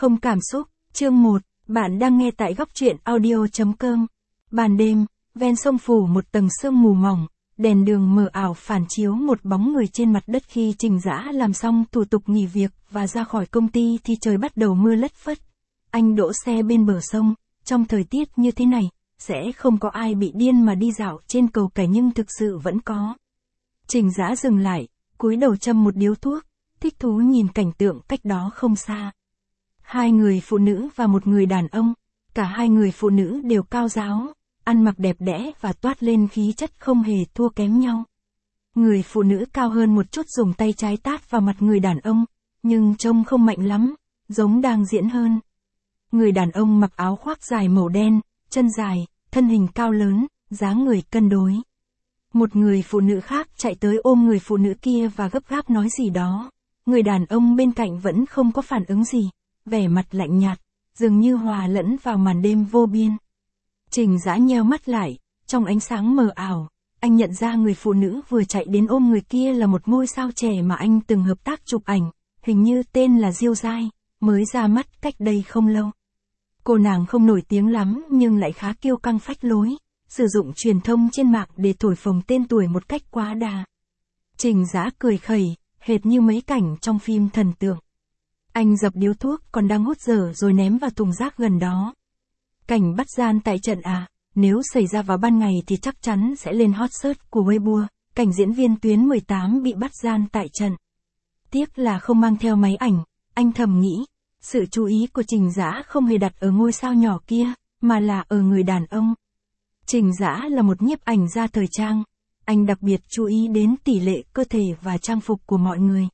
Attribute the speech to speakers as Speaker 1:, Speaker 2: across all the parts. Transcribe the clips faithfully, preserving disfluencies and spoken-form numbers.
Speaker 1: Không cảm xúc, chương một, bạn đang nghe tại góc truyện audio chấm com. Ban đêm, ven sông phủ một tầng sương mù mỏng, đèn đường mờ ảo phản chiếu một bóng người trên mặt đất. Khi Trình Dã làm xong thủ tục nghỉ việc và ra khỏi công ty thì trời bắt đầu mưa lất phất. Anh đỗ xe bên bờ sông, trong thời tiết như thế này, sẽ không có ai bị điên mà đi dạo trên cầu cải nhưng thực sự vẫn có. Trình Dã dừng lại, cúi đầu châm một điếu thuốc, thích thú nhìn cảnh tượng cách đó không xa. Hai người phụ nữ và một người đàn ông, cả hai người phụ nữ đều cao ráo, ăn mặc đẹp đẽ và toát lên khí chất không hề thua kém nhau. Người phụ nữ cao hơn một chút dùng tay trái tát vào mặt người đàn ông, nhưng trông không mạnh lắm, giống đang diễn hơn. Người đàn ông mặc áo khoác dài màu đen, chân dài, thân hình cao lớn, dáng người cân đối. Một người phụ nữ khác chạy tới ôm người phụ nữ kia và gấp gáp nói gì đó. Người đàn ông bên cạnh vẫn không có phản ứng gì, vẻ mặt lạnh nhạt, dường như hòa lẫn vào màn đêm vô biên. Trình Dã nheo mắt lại, trong ánh sáng mờ ảo, anh nhận ra người phụ nữ vừa chạy đến ôm người kia là một ngôi sao trẻ mà anh từng hợp tác chụp ảnh, hình như tên là Diêu Giai, mới ra mắt cách đây không lâu. Cô nàng không nổi tiếng lắm nhưng lại khá kiêu căng phách lối, sử dụng truyền thông trên mạng để thổi phồng tên tuổi một cách quá đà. Trình Dã cười khẩy, hệt như mấy cảnh trong phim thần tượng. Anh dập điếu thuốc còn đang hút dở rồi ném vào thùng rác gần đó. Cảnh bắt gian tại trận à, nếu xảy ra vào ban ngày thì chắc chắn sẽ lên hot search của Weibo, cảnh diễn viên Tuyến mười tám bị bắt gian tại trận. Tiếc là không mang theo máy ảnh, anh thầm nghĩ. Sự chú ý của Trình Dã không hề đặt ở ngôi sao nhỏ kia, mà là ở người đàn ông. Trình Dã là một nhiếp ảnh gia thời trang, anh đặc biệt chú ý đến tỷ lệ cơ thể và trang phục của mọi người.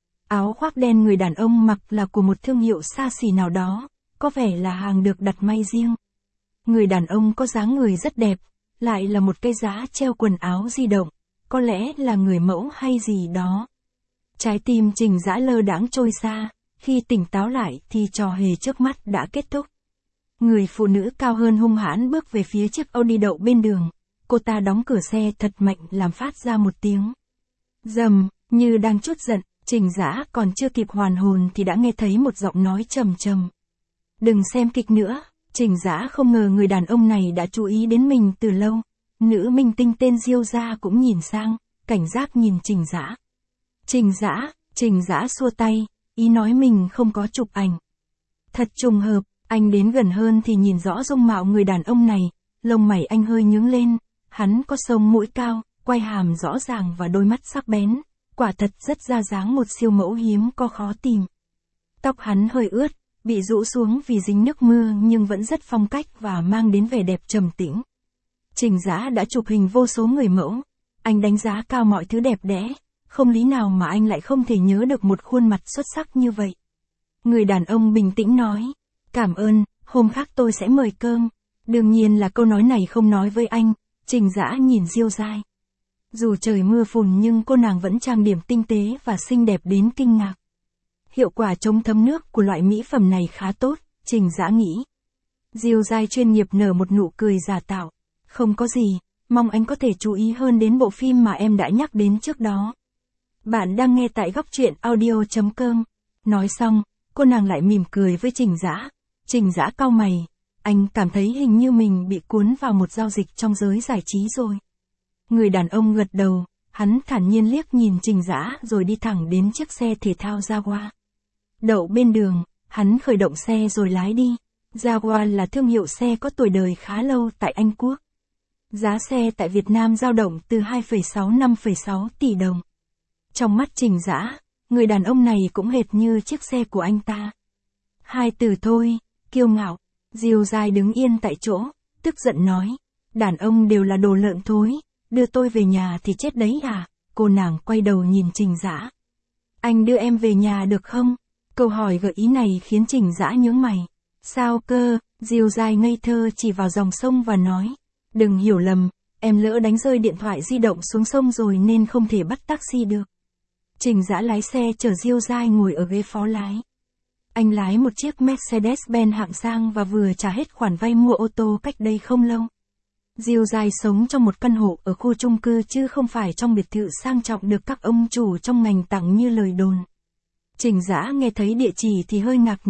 Speaker 1: Áo khoác đen người đàn ông mặc là của một thương hiệu xa xỉ nào đó, có vẻ là hàng được đặt may riêng. Người đàn ông có dáng người rất đẹp, lại là một cây giá treo quần áo di động, có lẽ là người mẫu hay gì đó. Trái tim Trình Dã lơ đãng trôi xa, khi tỉnh táo lại thì trò hề trước mắt đã kết thúc. Người phụ nữ cao hơn hung hãn bước về phía chiếc Audi đậu bên đường, cô ta đóng cửa xe thật mạnh làm phát ra một tiếng rầm, như đang trút giận. Trình Dã còn chưa kịp hoàn hồn thì đã nghe thấy một giọng nói trầm trầm. Đừng xem kịch nữa. Trình Dã không ngờ người đàn ông này đã chú ý đến mình từ lâu. Nữ minh tinh tên Diêu Gia cũng nhìn sang, cảnh giác nhìn Trình Dã. Trình Dã, Trình Dã xua tay, ý nói mình không có chụp ảnh. Thật trùng hợp, anh đến gần hơn thì nhìn rõ dung mạo người đàn ông này, lông mày anh hơi nhướng lên, hắn có sống mũi cao, quai hàm rõ ràng và đôi mắt sắc bén. Quả thật rất ra dáng một siêu mẫu hiếm có khó tìm. Tóc hắn hơi ướt, bị rũ xuống vì dính nước mưa nhưng vẫn rất phong cách và mang đến vẻ đẹp trầm tĩnh. Trình Dã đã chụp hình vô số người mẫu, anh đánh giá cao mọi thứ đẹp đẽ, không lý nào mà anh lại không thể nhớ được một khuôn mặt xuất sắc như vậy. Người đàn ông bình tĩnh nói, cảm ơn, hôm khác tôi sẽ mời cơm. Đương nhiên là câu nói này không nói với anh. Trình Dã nhìn Diêu Giai. Dù trời mưa phùn nhưng cô nàng vẫn trang điểm tinh tế và xinh đẹp đến kinh ngạc. Hiệu quả chống thấm nước của loại mỹ phẩm này khá tốt, Trình Dã nghĩ. Diêu Giai chuyên nghiệp nở một nụ cười giả tạo. Không có gì, mong anh có thể chú ý hơn đến bộ phim mà em đã nhắc đến trước đó. Bạn đang nghe tại góc truyện audio chấm com. Nói xong, cô nàng lại mỉm cười với Trình Dã. Trình Dã cau mày, anh cảm thấy hình như mình bị cuốn vào một giao dịch trong giới giải trí rồi. Người đàn ông gật đầu, hắn thản nhiên liếc nhìn Trình Dã rồi đi thẳng đến chiếc xe thể thao Jaguar. Đậu bên đường, hắn khởi động xe rồi lái đi. Jaguar là thương hiệu xe có tuổi đời khá lâu tại Anh Quốc. Giá xe tại Việt Nam dao động từ hai phẩy sáu đến năm phẩy sáu tỷ đồng. Trong mắt Trình Dã, người đàn ông này cũng hệt như chiếc xe của anh ta. Hai từ thôi, kiêu ngạo. Diêu Giai đứng yên tại chỗ, tức giận nói, đàn ông đều là đồ lợn thối, đưa tôi về nhà thì chết đấy à? Cô nàng quay đầu nhìn Trình Dã. Anh đưa em về nhà được không? Câu hỏi gợi ý này khiến Trình Dã nhướng mày. Sao cơ? Diêu Giai ngây thơ chỉ vào dòng sông và nói, đừng hiểu lầm, em lỡ đánh rơi điện thoại di động xuống sông rồi nên không thể bắt taxi được. Trình Dã lái xe chở Diêu Giai ngồi ở ghế phó lái. Anh lái một chiếc Mercedes-Benz hạng sang và vừa trả hết khoản vay mua ô tô cách đây không lâu. Diêu Giai sống trong một căn hộ ở khu chung cư chứ không phải trong biệt thự sang trọng được các ông chủ trong ngành tặng như lời đồn. Trình Dã nghe thấy địa chỉ thì hơi ngạc nhiên,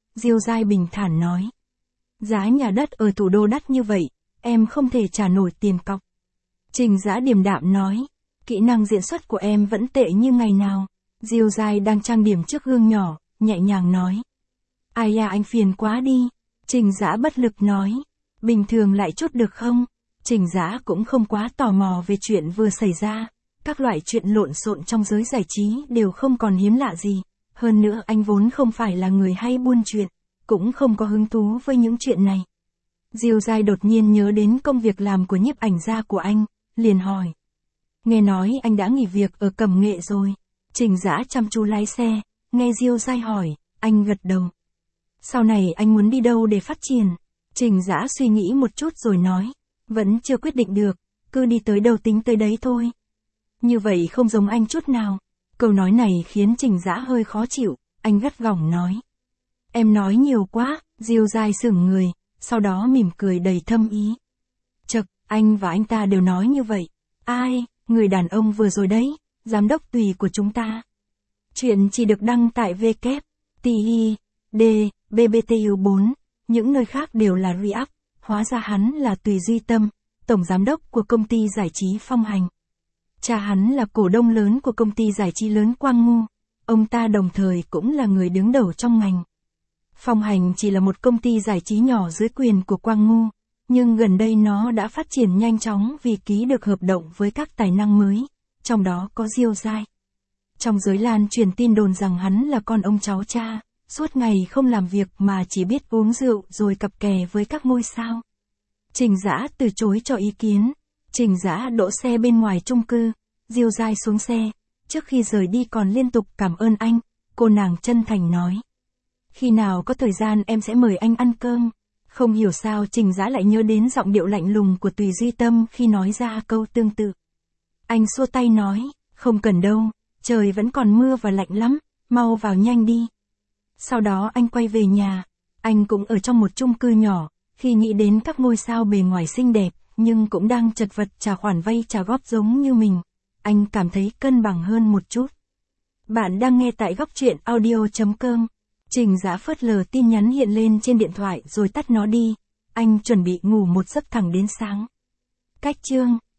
Speaker 1: Diêu Giai bình thản nói. Giá nhà đất ở thủ đô đắt như vậy, em không thể trả nổi tiền cọc. Trình Dã điềm đạm nói. Kỹ năng diễn xuất của em vẫn tệ như ngày nào. Diêu Giai đang trang điểm trước gương nhỏ, nhẹ nhàng nói. Ai à, anh phiền quá đi. Trình Dã bất lực nói. Bình thường lại chút được không? Trình Dã cũng không quá tò mò về chuyện vừa xảy ra. Các loại chuyện lộn xộn trong giới giải trí đều không còn hiếm lạ gì. Hơn nữa anh vốn không phải là người hay buôn chuyện, cũng không có hứng thú với những chuyện này. Diêu Giai đột nhiên nhớ đến công việc làm của nhiếp ảnh gia của anh, liền hỏi. Nghe nói anh đã nghỉ việc ở Cẩm Nghệ rồi. Trình Dã chăm chú lái xe, nghe Diêu Giai hỏi, anh gật đầu. Sau này anh muốn đi đâu để phát triển? Trình Dã suy nghĩ một chút rồi nói, vẫn chưa quyết định được, cứ đi tới đâu tính tới đấy thôi. Như vậy không giống anh chút nào. Câu nói này khiến Trình Dã hơi khó chịu, anh gắt gỏng nói. Em nói nhiều quá. Diêu Giai sững người, sau đó mỉm cười đầy thâm ý. Chậc, anh và anh ta đều nói như vậy. Ai, người đàn ông vừa rồi đấy, giám đốc Tùy của chúng ta. Chuyện chỉ được đăng tại W T I D B B T U bốn, những nơi khác đều là re-up, hóa ra hắn là Tùy Duy Tâm, tổng giám đốc của công ty giải trí Phong Hành. Cha hắn là cổ đông lớn của công ty giải trí lớn Quang Ngu, ông ta đồng thời cũng là người đứng đầu trong ngành. Phong Hành chỉ là một công ty giải trí nhỏ dưới quyền của Quang Ngu, nhưng gần đây nó đã phát triển nhanh chóng vì ký được hợp đồng với các tài năng mới, trong đó có Diêu Giai. Trong giới lan truyền tin đồn rằng hắn là con ông cháu cha, suốt ngày không làm việc mà chỉ biết uống rượu rồi cặp kè với các ngôi sao. Trình Dã từ chối cho ý kiến. Trình Dã đỗ xe bên ngoài chung cư, Diêu Giai xuống xe, trước khi rời đi còn liên tục cảm ơn anh, cô nàng chân thành nói. Khi nào có thời gian em sẽ mời anh ăn cơm. Không hiểu sao Trình Dã lại nhớ đến giọng điệu lạnh lùng của Tùy Duy Tâm khi nói ra câu tương tự. Anh xua tay nói, không cần đâu, trời vẫn còn mưa và lạnh lắm, mau vào nhanh đi. Sau đó anh quay về nhà, anh cũng ở trong một chung cư nhỏ, khi nghĩ đến các ngôi sao bề ngoài xinh đẹp, nhưng cũng đang chật vật trả khoản vay trả góp giống như mình. Anh cảm thấy cân bằng hơn một chút. Bạn đang nghe tại góc truyện audio chấm com. Trình Dã phớt lờ tin nhắn hiện lên trên điện thoại rồi tắt nó đi. Anh chuẩn bị ngủ một giấc thẳng đến sáng. Cách chương